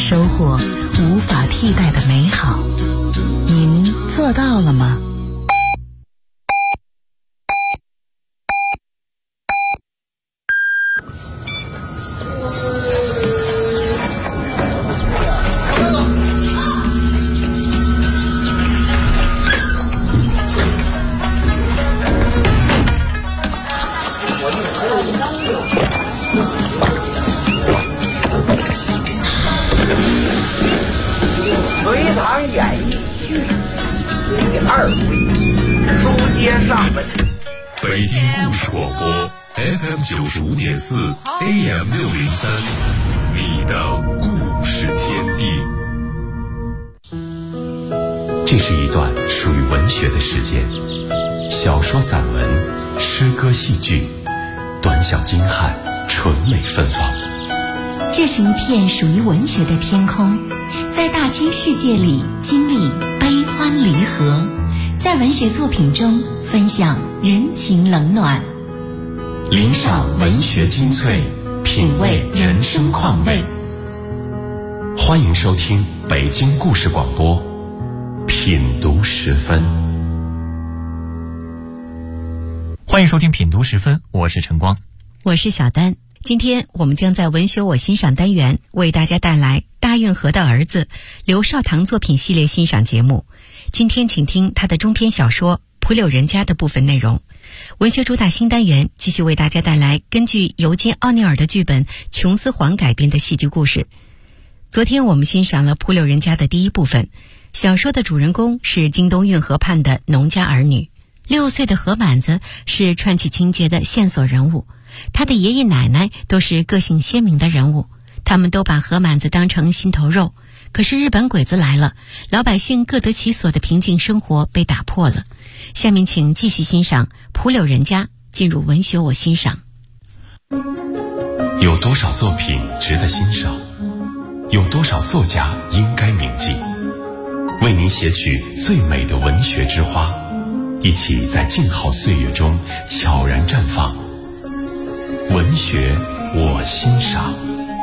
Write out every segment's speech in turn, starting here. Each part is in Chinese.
收获无法替代的美好。您做到了吗？ 隋唐演义序第2回，书接上文。 北京故事广播 FM95.4 AM603，你的故事天地。这是一段属于文学的时间，小说、散文、诗歌、戏剧，短小精悍，纯美芬芳。 这是一片属于文学的天空，在大千世界里经历悲欢离合，在文学作品中分享人情冷暖， 领赏文学精粹，品味人生况味。欢迎收听北京故事广播品读时分。 欢迎收听品读时分，我是晨光， 我是小丹。今天我们将在文学我欣赏单元为大家带来大运河的儿子刘少棠作品系列欣赏节目。今天请听他的中篇小说《蒲柳人家》的部分内容。文学主打新单元继续为大家带来根据尤金·奥尼尔的剧本《琼斯黄》改编的戏剧故事。昨天我们欣赏了《蒲柳人家》的第一部分，小说的主人公是京东运河畔的农家儿女。6岁的何满子是串起情节的线索人物，他的爷爷奶奶都是个性鲜明的人物，他们都把何满子当成心头肉。可是日本鬼子来了，老百姓各得其所的平静生活被打破了。下面请继续欣赏《蒲柳人家》，进入文学我欣赏。 有多少作品值得欣赏？有多少作家应该铭记？为您写取最美的文学之花，一起在静好岁月中悄然绽放。文学我欣赏。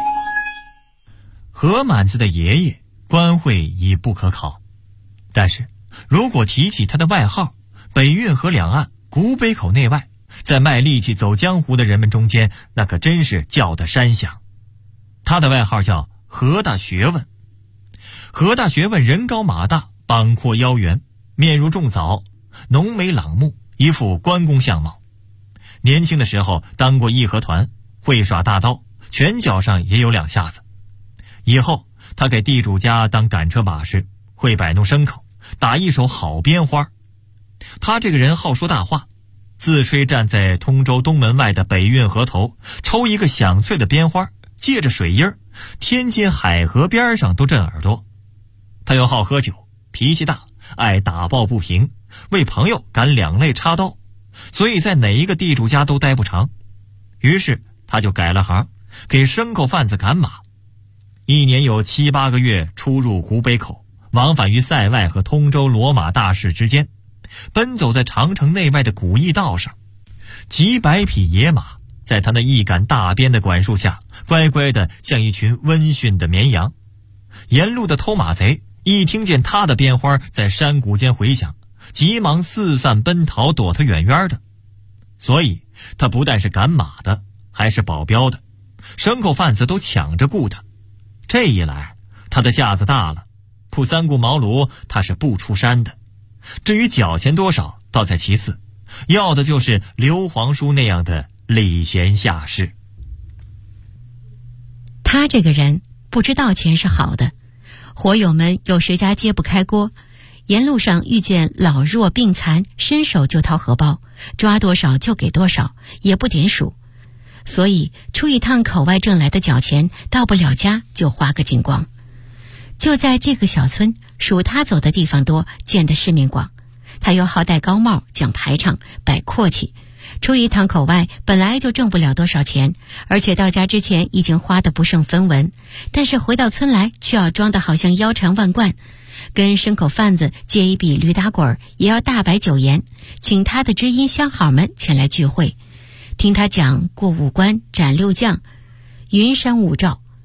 何满子的爷爷官讳已不可考，但是如果提起他的外号，北运河两岸古北口内外，在卖力气走江湖的人们中间，那可真是叫得山响。他的外号叫何大学问。何大学问人高马大，膀阔腰圆，面如重枣，浓眉朗目，一副关公相貌。年轻的时候当过义和团，会耍大刀，拳脚上也有2下子。以后他给地主家当赶车把式，会摆弄牲口，打一手好鞭花。他这个人好说大话，自吹站在通州东门外的北运河头，抽一个响脆的鞭花，借着水音，天津海河边上都震耳朵。他又好喝酒，脾气大，爱打抱不平，为朋友敢两肋插刀，所以在哪一个地主家都待不长。于是他就改了行，给牲口贩子赶马，一年有7、8个月出入湖北口，往返于塞外和通州骡马大市之间，奔走在长城内外的古驿道上。几百匹野马在他那一杆大鞭的管束下，乖乖的像一群温驯的绵羊。沿路的偷马贼一听见他的鞭花在山谷间回响，急忙四散奔逃，躲他远远的。所以他不但是赶马的，还是保镖的，牲口贩子都抢着雇他。这一来他的架子大了，铺3顾茅庐他是不出山的。至于缴钱多少倒在其次，要的就是刘皇叔那样的礼贤下士。 他这个人不知道钱是好的，伙友们有谁家揭不开锅，沿路上遇见老弱病残，伸手就掏荷包，抓多少就给多少，也不点数。所以出一趟口外挣来的脚钱，到不了家就花个精光。就在这个小村，属他走的地方多，见的世面广。他又好戴高帽，讲排场，摆阔气。出一趟口外本来就挣不了多少钱，而且到家之前已经花得不剩分文，但是回到村来却要装得好像腰缠万贯，跟牲口贩子借一笔驴打滚也要大摆酒宴，请他的知音相好们前来聚会，听他讲过5关斩6将，云山雾罩。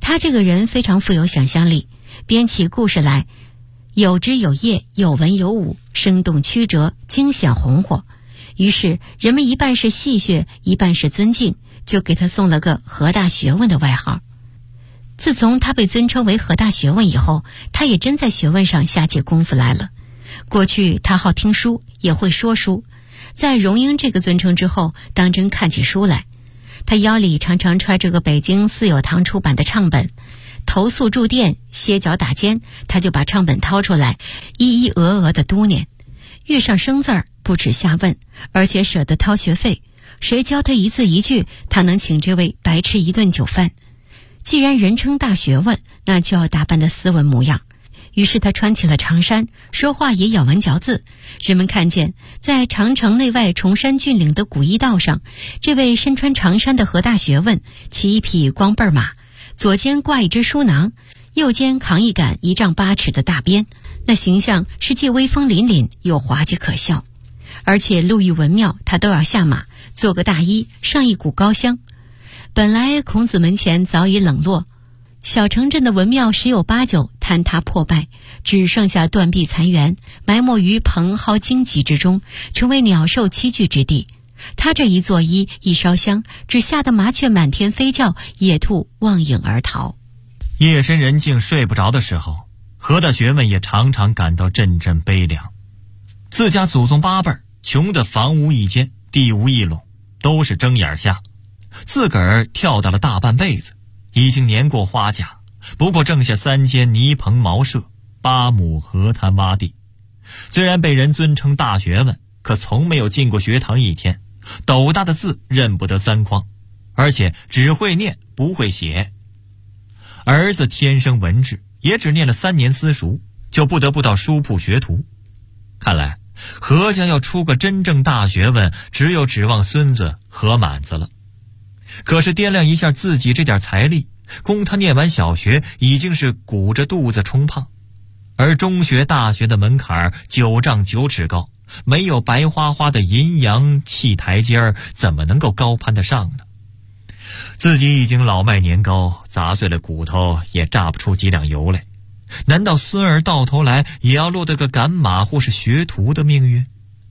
他这个人非常富有想象力，编起故事来有枝有叶，有文有武，生动曲折，惊险红火。于是人们一半是戏谑，一半是尊敬，就给他送了个何大学问的外号。自从他被尊称为何大学问以后，他也真在学问上下起功夫来了。过去他好听书，也会说书，在荣膺这个尊称之后，当真看起书来。他腰里常常揣着个北京四友堂出版的唱本，投宿住店，歇脚打尖，他就把唱本掏出来，一地嘟囁。遇上生字儿不耻下问，而且舍得掏学费，谁教他一字一句，他能请这位白吃一顿酒饭。既然人称大学问，那就要打扮得斯文模样。于是他穿起了长衫，说话也咬文嚼字。人们看见在长城内外崇山峻岭的古驿道上，这位身穿长衫的何大学问骑一匹光背马，左肩挂一只书囊，右肩扛一杆1丈8尺的大鞭，那形象是既威风凛凛又滑稽可笑。而且路遇文庙，他都要下马，做个大衣，上一股高香。本来孔子门前早已冷落，小城镇的文庙10有8九坍塌破败，只剩下断壁残垣，埋没于蓬蒿荆棘之中，成为鸟兽栖居之地。他这一作衣，一烧香，只吓得麻雀满天飞叫，野兔望影而逃。 夜深人静睡不着的时候，何大学问也常常感到阵阵悲凉。自家祖宗8辈穷得房无一间，地无一垄，都是睁眼瞎。自个儿跳到了大半辈子，已经年过花甲，不过挣下3间泥棚茅舍，8亩河滩洼地。虽然被人尊称大学问，可从没有进过学堂一天，斗大的字认不得3筐，而且只会念不会写。儿子天生文质，也只念了3年私塾，就不得不到书铺学徒。看来何家要出个真正大学问，只有指望孙子何满子了。可是掂量一下自己这点财力，供他念完小学已经是鼓着肚子充胖，而中学大学的门槛9丈9尺高，没有白花花的银阳砌台阶，怎么能够高攀得上呢？自己已经老迈年高，砸碎了骨头也榨不出几两油来，难道孙儿到头来也要落得个赶马或是学徒的命运？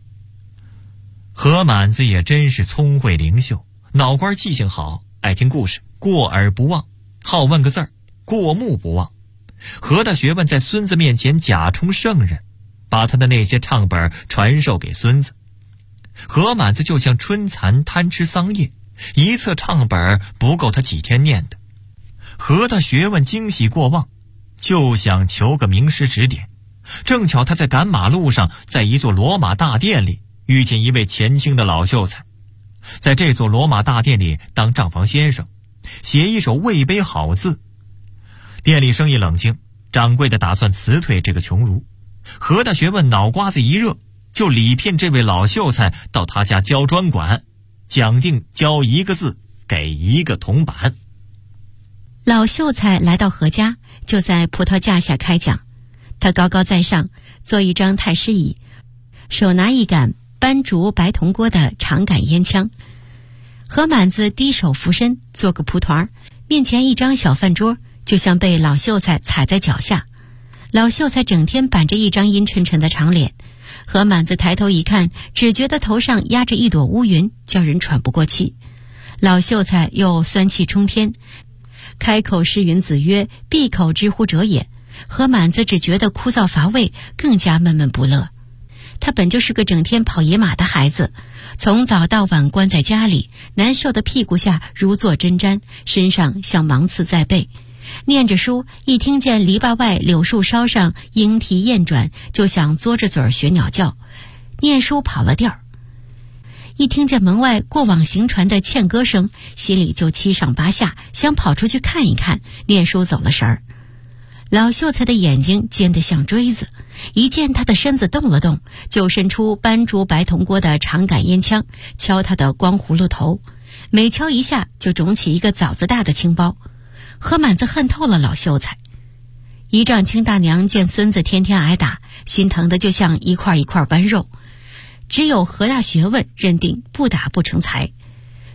何满子也真是聪慧灵秀，脑瓜记性好，爱听故事，过耳不忘，好问个字儿，过目不忘。何大学问在孙子面前假充圣人，把他的那些唱本传授给孙子。何满子就像春蚕贪吃桑叶，一册唱本不够他几天念的。何大学问惊喜过望，就想求个名师指点。正巧他在赶马路上，在一座罗马大殿里遇见一位前清的老秀才，在这座罗马大殿里当账房先生，写一手魏碑好字。店里生意冷清，掌柜的打算辞退这个穷儒。何大学问脑瓜子一热，就礼聘这位老秀才到他家教专管，讲定教1个字给1个铜板。 老秀才来到何家，就在葡萄架下开讲。他高高在上，坐一张太师椅，手拿一杆斑竹白铜锅的长杆烟枪。何满子低手俯身做个蒲团，面前一张小饭桌就像被老秀才踩在脚下。老秀才整天板着一张阴沉沉的长脸，何满子抬头一看，只觉得头上压着一朵乌云，叫人喘不过气。老秀才又酸气冲天，开口诗云子曰，闭口之乎者也。何满子只觉得枯燥乏味，更加闷闷不乐。他本就是个整天跑野马的孩子，从早到晚关在家里，难受的屁股下如坐针毡，身上像芒刺在背。念着书，一听见篱笆外柳树梢上莺啼燕转，就想嘬着嘴儿学鸟叫。念书跑了调儿，一听见门外过往行船的欠歌声，心里就七上八下，想跑出去看一看，念书走了神儿。老秀才的眼睛尖得像锥子，一见他的身子动了动，就伸出斑竹白铜锅的长杆烟枪，敲他的光葫芦头，每敲一下就肿起一个枣子大的青包。何满子恨透了老秀才。姨丈亲大娘见孙子天天挨打，心疼的就像一块一块剜肉。只有何大学问认定不打不成才，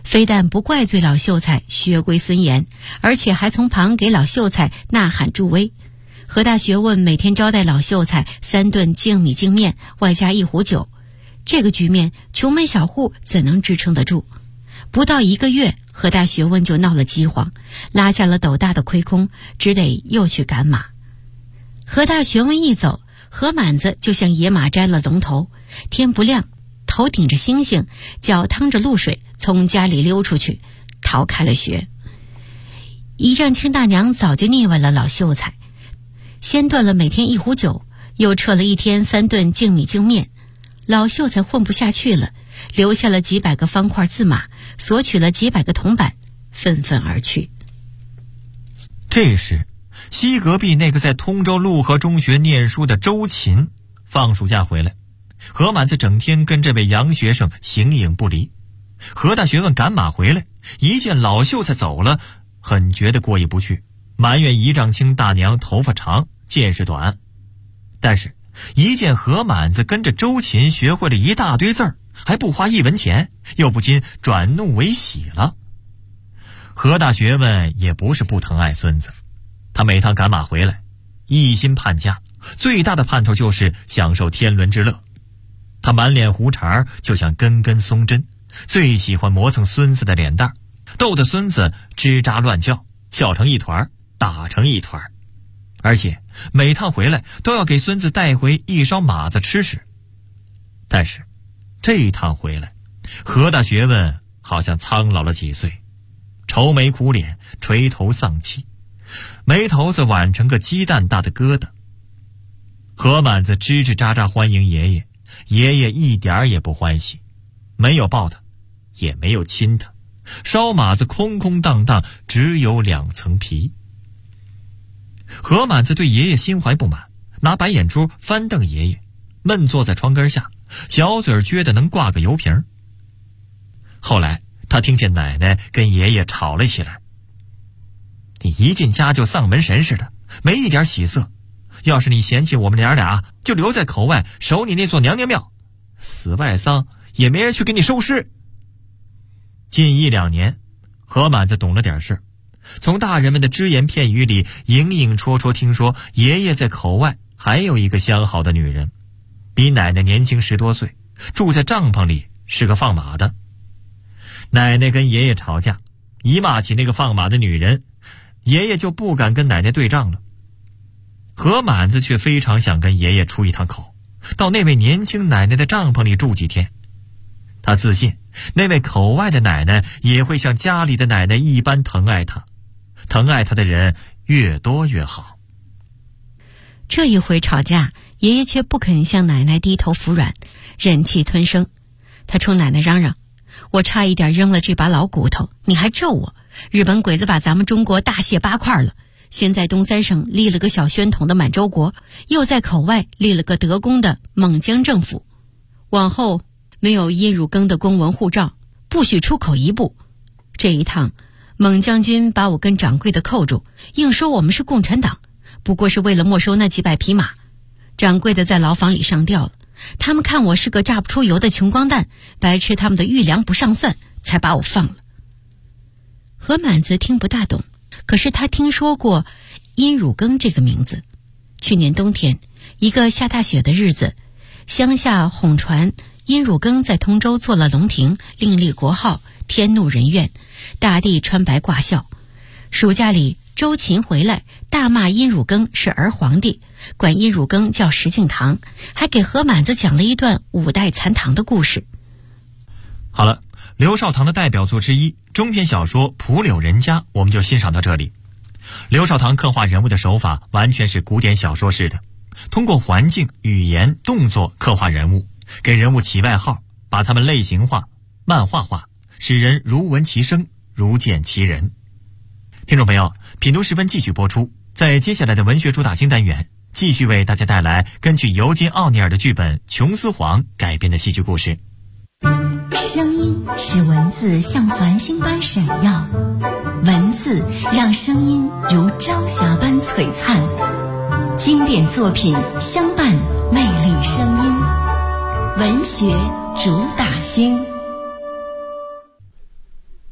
非但不怪罪老秀才学归森严，而且还从旁给老秀才呐喊助威。何大学问每天招待老秀才3顿净米净面，外加1壶酒。这个局面，穷门小户怎能支撑得住？不到1个月，何大学问就闹了饥荒，拉下了斗大的亏空，只得又去赶马。何大学问一走，何满子就像野马摘了龙头，天不亮，头顶着星星，脚趟着露水，从家里溜出去，逃开了学。仪仗卿大娘早就腻歪了老秀才，先断了每天1壶酒，又撤了1天3顿净米净面。老秀才混不下去了，留下了几百个方块字马，索取了几百个铜板，愤愤而去。 这时西隔壁那个在通州陆河中学念书的周琴放暑假回来，何满子整天跟这位洋学生形影不离。何大学问赶马回来，一见老秀才走了，很觉得过意不去，埋怨仪仗卿大娘头发长见识短。但是一见何满子跟着周琴学会了一大堆字儿，还不花1文钱，又不禁转怒为喜了。何大学问也不是不疼爱孙子，他每趟赶马回来，一心盼家，最大的盼头就是享受天伦之乐。他满脸胡茬，就像根根松针，最喜欢磨蹭孙子的脸蛋，逗得孙子吱喳乱叫，笑成一团，打成一团。而且每趟回来都要给孙子带回一勺马子吃食。但是这一趟回来，何大学问好像苍老了几岁，愁眉苦脸，垂头丧气，眉头子挽成个鸡蛋大的疙瘩。何满子吱吱喳喳欢迎爷爷，爷爷一点也不欢喜，没有抱他，也没有亲他，烧马子空空荡荡，只有2层皮。何满子对爷爷心怀不满，拿白眼珠翻瞪爷爷，闷坐在窗根下，小嘴撅得能挂个油瓶。后来他听见奶奶跟爷爷吵了起来：“你一进家就丧门神似的，没一点喜色。要是你嫌弃我们娘俩，就留在口外守你那座娘娘庙，死外丧也没人去给你收尸。”近1、2年，何满子懂了点事，从大人们的只言片语里影影绰绰听说爷爷在口外还有一个相好的女人，比奶奶年轻10多岁，住在帐篷里，是个放马的。奶奶跟爷爷吵架，一骂起那个放马的女人，爷爷就不敢跟奶奶对账了。何满子却非常想跟爷爷出一趟口，到那位年轻奶奶的帐篷里住几天。他自信那位口外的奶奶也会像家里的奶奶一般疼爱他，疼爱他的人越多越好。 这一回吵架，爷爷却不肯向奶奶低头服软，忍气吞声。他冲奶奶嚷嚷：“我差一点扔了这把老骨头，你还咒我！日本鬼子把咱们中国大卸8块了，先在东三省立了个小宣统的满洲国，又在口外立了个德公的蒙江政府。往后没有殷汝耕的公文护照，不许出口1步。这一趟，蒙将军把我跟掌柜的扣住，硬说我们是共产党，不过是为了没收那几百匹马。掌柜的在牢房里上吊了，他们看我是个榨不出油的穷光蛋，白吃他们的御粮不上算，才把我放了。”何满子听不大懂，可是他听说过殷汝耕这个名字。去年冬天，一个下大雪的日子，乡下哄传殷汝耕在通州做了龙庭，另立国号，天怒人怨，大地穿白挂孝。暑假里，周秦回来大骂殷汝耕是儿皇帝，管殷汝耕叫石敬瑭，还给何满子讲了一段5代残唐的故事。 好了，刘少棠的代表作之一中篇小说《蒲柳人家》，我们就欣赏到这里。刘少棠刻画人物的手法完全是古典小说式的，通过环境、语言、动作刻画人物，给人物起外号，把他们类型化、漫画化，使人如闻其声，如见其人。听众朋友，品读时分继续播出，在接下来的文学主打新单元，继续为大家带来根据尤金·奥尼尔的剧本《琼斯皇》改编的戏剧故事。 声音使文字像繁星般闪耀，文字让声音如朝霞般璀璨。经典作品相伴，魅力声音，文学主打星。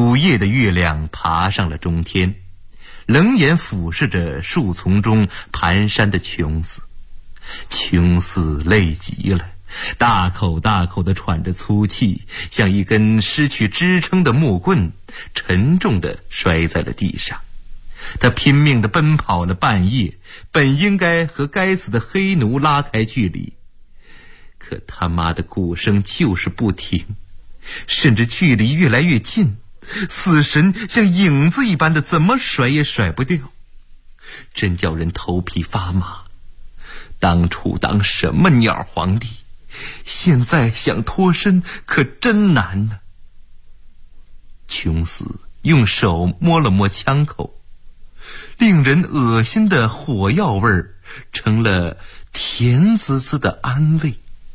午夜的月亮爬上了中天，冷眼俯视着树丛中蹒跚的琼斯。琼斯累极了，大口大口地喘着粗气，像一根失去支撑的木棍，沉重地摔在了地上。他拼命地奔跑了半夜，本应该和该死的黑奴拉开距离，可他妈的鼓声就是不停，甚至距离越来越近，死神像影子一般的怎么甩也甩不掉，真叫人头皮发麻。当初当什么鸟皇帝，现在想脱身可真难呢。琼斯用手摸了摸枪口，令人恶心的火药味儿成了甜滋滋的安慰。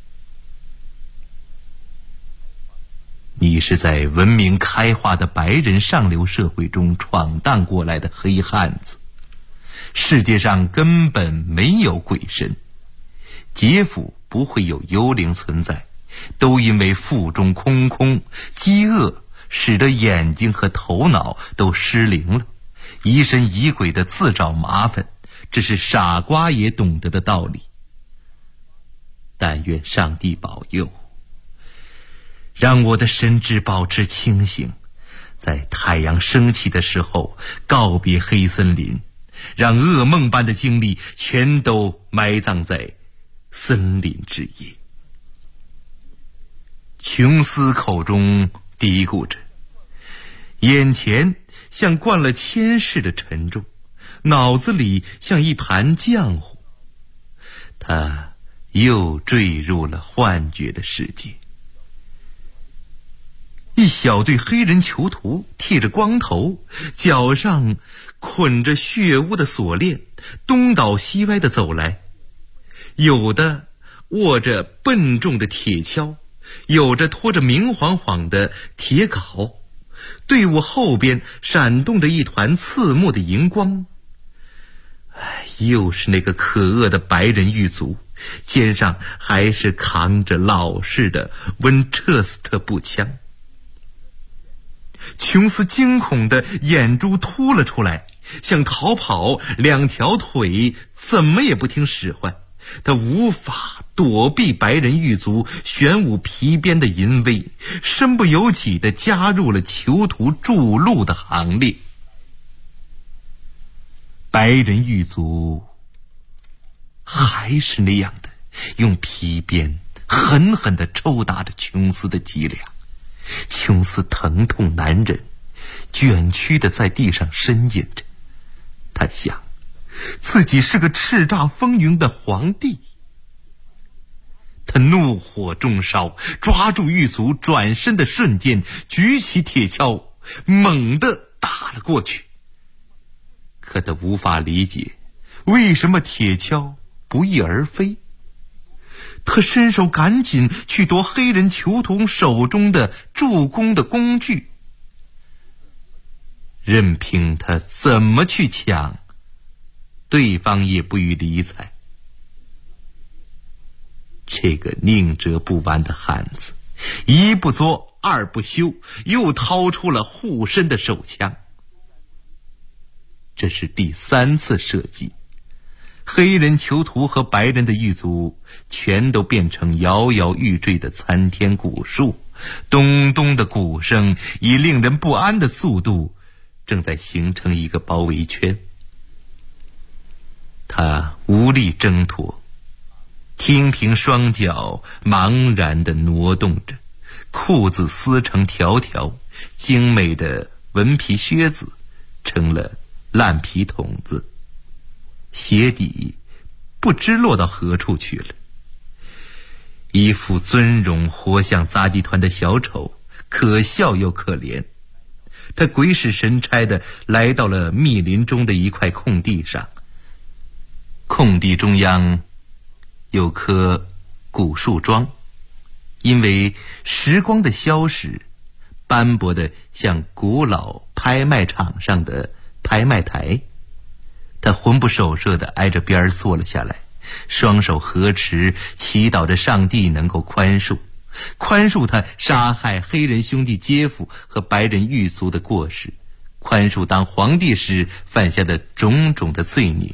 你是在文明开化的白人上流社会中闯荡过来的黑汉子，世界上根本没有鬼神，劫府不会有幽灵存在，都因为腹中空空，饥饿使得眼睛和头脑都失灵了，疑神疑鬼的自找麻烦，这是傻瓜也懂得的道理。但愿上帝保佑，让我的神智保持清醒，在太阳升起的时候告别黑森林，让噩梦般的经历全都埋葬在森林之夜。琼斯口中嘀咕着，眼前像灌了铅似的沉重，脑子里像一盘浆糊，他又坠入了幻觉的世界。一小队黑人囚徒剃着光头，脚上捆着血污的锁链，东倒西歪地走来，有的握着笨重的铁锹，有着拖着明晃晃的铁镐，队伍后边闪动着一团刺目的荧光。又是那个可恶的白人狱卒，肩上还是扛着老式的温彻斯特步枪。琼斯惊恐的眼珠凸了出来，想逃跑，两条腿怎么也不听使唤，他无法躲避白人狱卒玄武皮鞭的淫威，身不由己地加入了囚徒筑路的行列。白人狱卒还是那样的用皮鞭狠狠地抽打着琼斯的脊梁，琼斯疼痛难忍，卷曲地在地上呻吟着。他想，自己是个叱咤风云的皇帝。他怒火中烧，抓住狱卒转身的瞬间，举起铁锹，猛地打了过去。可他无法理解，为什么铁锹不翼而飞。他伸手赶紧去夺黑人囚徒手中的助攻的工具，任凭他怎么去抢，对方也不予理睬。这个宁折不弯的汉子一不作二不休，又掏出了护身的手枪。这是第3次射击，黑人囚徒和白人的狱卒全都变成摇摇欲坠的参天古树，咚咚的鼓声以令人不安的速度正在形成一个包围圈。他无力挣脱，听凭双脚茫然地挪动着，裤子撕成条条，精美的纹皮靴子成了烂皮筒子，鞋底不知落到何处去了。一副尊容活像杂技团的小丑，可笑又可怜。他鬼使神差地来到了密林中的一块空地上，空地中央有棵古树桩，因为时光的消逝，斑驳的像古老拍卖场上的拍卖台。他魂不守舍地挨着边坐了下来，双手合十，祈祷着上帝能够宽恕， 宽恕他杀害黑人兄弟姐夫和白人狱卒的过失，宽恕当皇帝时犯下的种种的罪孽。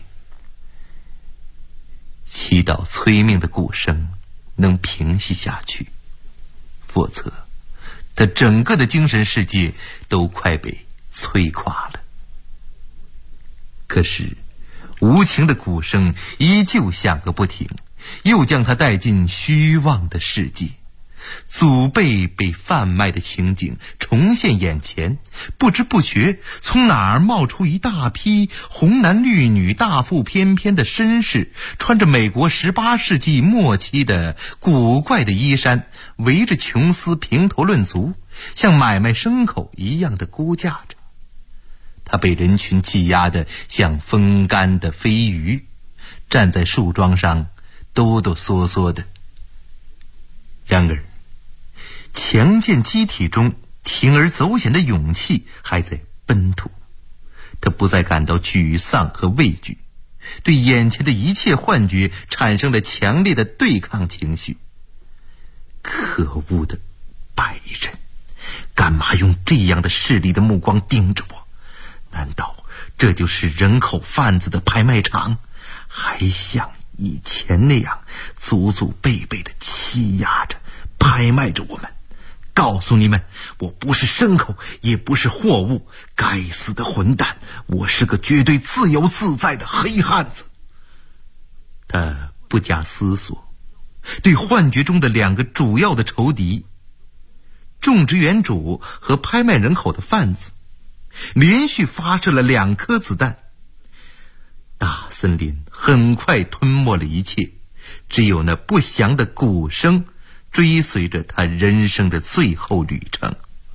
祈祷催命的鼓声能平息下去，否则他整个的精神世界都快被摧垮了。可是无情的鼓声依旧响个不停，又将他带进虚妄的世界。祖辈被贩卖的情景重现眼前，不知不觉从哪儿冒出一大批红男绿女、大腹翩翩的绅士，穿着美国18世纪末期的古怪的衣衫，围着琼斯评头论足，像买卖牲口一样的估价着。他被人群挤压得像风干的飞鱼，站在树桩上哆哆嗦嗦的。然而强健机体中铤而走险的勇气还在奔突，他不再感到沮丧和畏惧，对眼前的一切幻觉产生了强烈的对抗情绪。可恶的白人，干嘛用这样的势利的目光盯着我？难道这就是人口贩子的拍卖场？还像以前那样祖祖辈辈的欺压着、拍卖着我们？告诉你们，我不是牲口，也不是货物，该死的混蛋，我是个绝对自由自在的黑汉子。他不假思索，对幻觉中的两个主要的仇敌，种植园主和拍卖人口的贩子，连续发射了2颗子弹。大森林很快吞没了一切，只有那不祥的鼓声追随着他人生的最后旅程。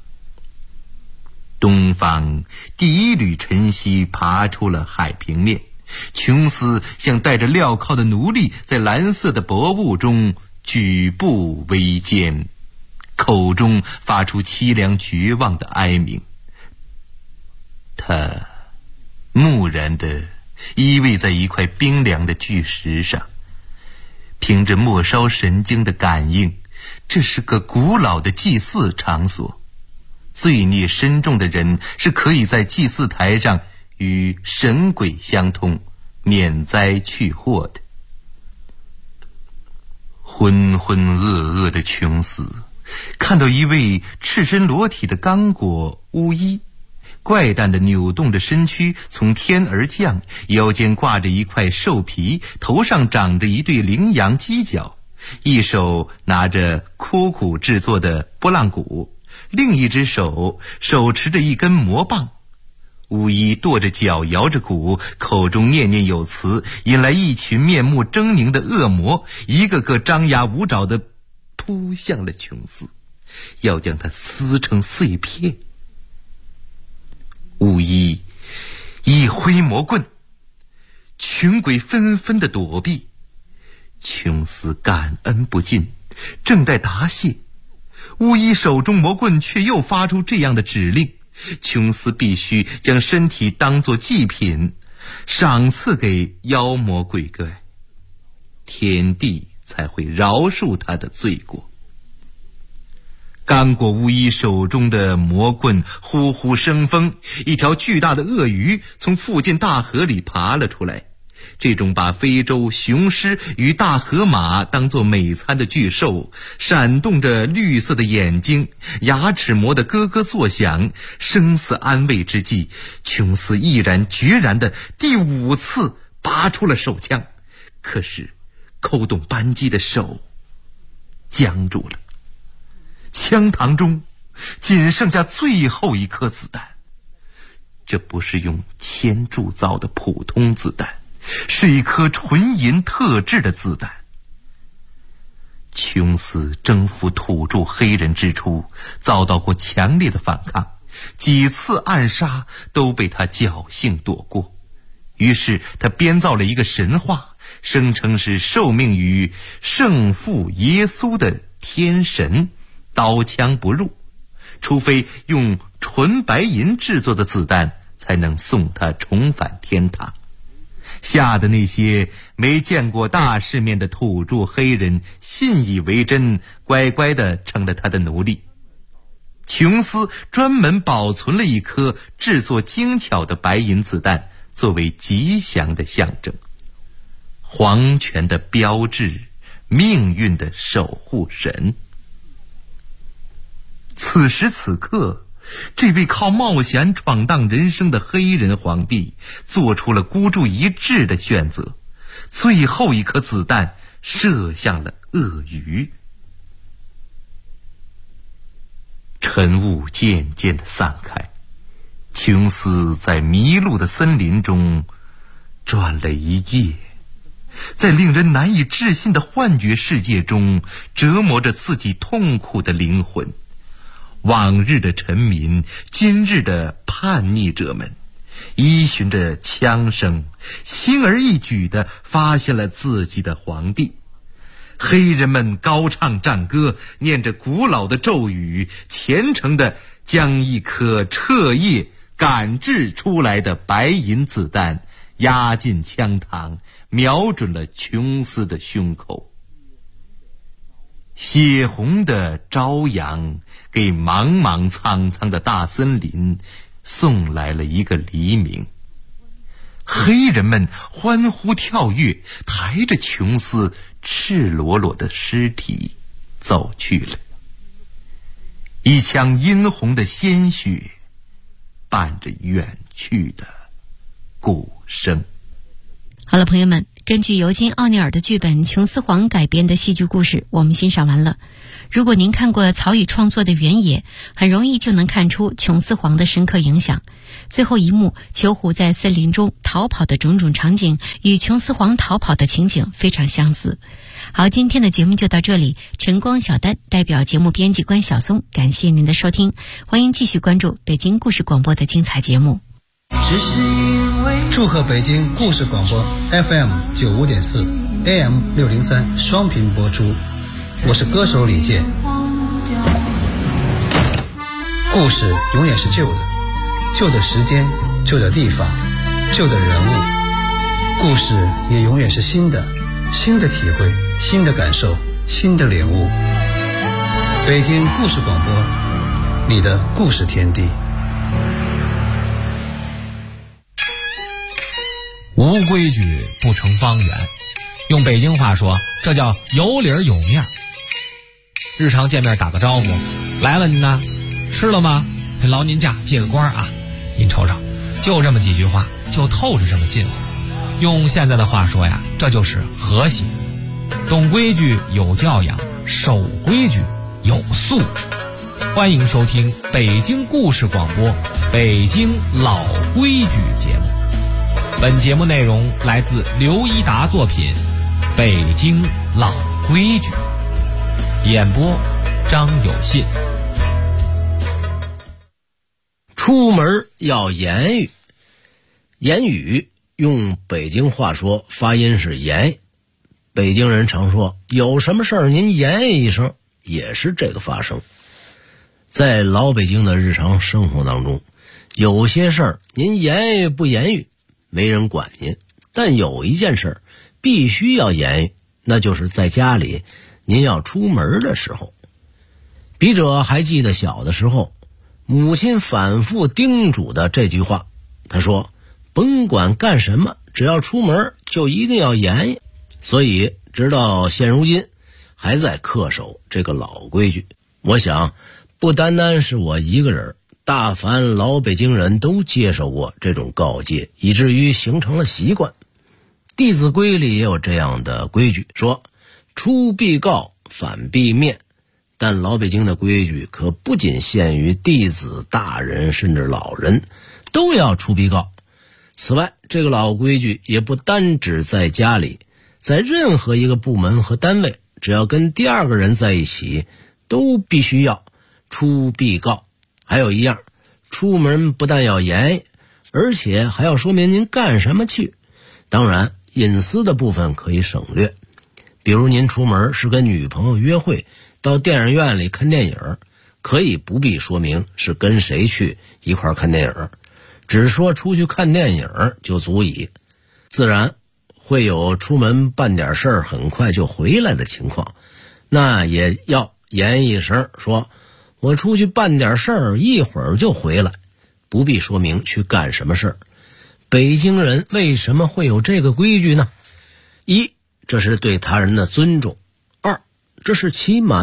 东方第一缕晨曦爬出了海平面，琼斯像带着镣铐的奴隶在蓝色的薄雾中举步维艰，口中发出凄凉绝望的哀鸣。他木然地依偎在一块冰凉的巨石上，凭着末梢神经的感应，这是个古老的祭祀场所。罪孽深重的人是可以在祭祀台上与神鬼相通，免灾去祸的。浑浑噩噩的琼斯看到一位赤身裸体的刚果巫医，怪诞地扭动着身躯从天而降，腰间挂着一块兽皮，头上长着一对羚羊犄角，一手拿着枯骨制作的拨浪鼓，另一只手持着一根魔棒。巫医跺着脚摇着鼓，口中念念有词，引来一群面目狰狞的恶魔，一个个张牙舞爪地扑向了琼斯，要将他撕成碎片。巫医一挥魔棍，群鬼纷纷的躲避。琼斯感恩不尽，正待答谢，巫医手中魔棍却又发出这样的指令：琼斯必须将身体当作祭品，赏赐给妖魔鬼怪，天地才会饶恕他的罪过。刚果巫医手中的魔棍呼呼生风，一条巨大的鳄鱼从附近大河里爬了出来。这种把非洲雄狮与大河马当作美餐的巨兽，闪动着绿色的眼睛，牙齿磨得咯咯作响。生死安慰之际，琼斯毅然决然地第5次拔出了手枪，可是扣动扳机的手僵住了。枪膛中仅剩下最后一颗子弹，这不是用铅铸造的普通子弹，是一颗纯银特制的子弹。琼斯征服土著黑人之初，遭到过强烈的反抗，几次暗杀都被他侥幸躲过。于是他编造了一个神话，声称是受命于圣父耶稣的天神，刀枪不入，除非用纯白银制作的子弹才能送他重返天堂。 吓得那些没见过大世面的土著黑人信以为真，乖乖地成了他的奴隶。琼斯专门保存了一颗制作精巧的白银子弹，作为吉祥的象征，皇权的标志，命运的守护神。此时此刻，这位靠冒险闯荡人生的黑人皇帝做出了孤注一掷的选择，最后一颗子弹射向了鳄鱼。晨雾渐渐地散开，琼斯在迷路的森林中转了一夜，在令人难以置信的幻觉世界中折磨着自己痛苦的灵魂。往日的臣民，今日的叛逆者们，依循着枪声，轻而易举地发现了自己的皇帝。黑人们高唱战歌，念着古老的咒语，虔诚地将一颗彻夜赶制出来的白银子弹压进枪膛，瞄准了琼斯的胸口。血红的朝阳给茫茫苍苍的大森林送来了一个黎明。黑人们欢呼跳跃，抬着琼斯赤裸裸的尸体走去了。一腔殷红的鲜血伴着远去的鼓声。 好了，朋友们，根据尤金·奥尼尔的剧本《琼斯皇》改编的戏剧故事我们欣赏完了。如果您看过曹禺创作的《原野》，很容易就能看出琼斯皇的深刻影响。最后一幕囚虎在森林中逃跑的种种场景与琼斯皇逃跑的情景非常相似。好，今天的节目就到这里，晨光小丹代表节目编辑关晓松，感谢您的收听，欢迎继续关注北京故事广播的精彩节目。 祝贺北京故事广播 FM 95.4 AM 603双频播出，我是歌手李健。故事永远是旧的，旧的时间，旧的地方，旧的人物。故事也永远是新的，新的体会，新的感受，新的领悟。北京故事广播，你的故事天地。 无规矩不成方圆，用北京话说，这叫有理儿有面。日常见面打个招呼，来了您呢，吃了吗？劳您驾，借个光啊！您瞅瞅，就这么几句话，就透着这么近乎。用现在的话说呀，这就是和谐。懂规矩有教养，守规矩有素质。欢迎收听北京故事广播北京老规矩节目。本节目内容来自刘一达作品《北京老规矩》，演播张有信。 出门要言语，言语用北京话说发音是言。北京人常说有什么事儿您言一声，也是这个发声。在老北京的日常生活当中，有些事儿您言语不言语没人管您，但有一件事必须要言语，那就是在家里您要出门的时候。笔者还记得小的时候，母亲反复叮嘱的这句话，她说甭管干什么，只要出门就一定要言语。所以直到现如今还在恪守这个老规矩。我想不单单是我一个人，大凡老北京人都接受过这种告诫，以至于形成了习惯。弟子规里也有这样的规矩，说出必告，反必面。但老北京的规矩可不仅限于弟子、大人甚至老人都要出必告。此外，这个老规矩也不单指在家里，在任何一个部门和单位，只要跟第二个人在一起，都必须要出必告。还有一样，出门不但要言，而且还要说明您干什么去。当然隐私的部分可以省略，比如您出门是跟女朋友约会，到电影院里看电影，可以不必说明是跟谁去一块看电影，只说出去看电影就足以。 自然会有出门办点事儿很快就回来的情况，那也要言一声说我出去办点事儿，一会儿就回来，不必说明去干什么事儿。北京人为什么会有这个规矩呢？一，这是对他人的尊重；二，这是起码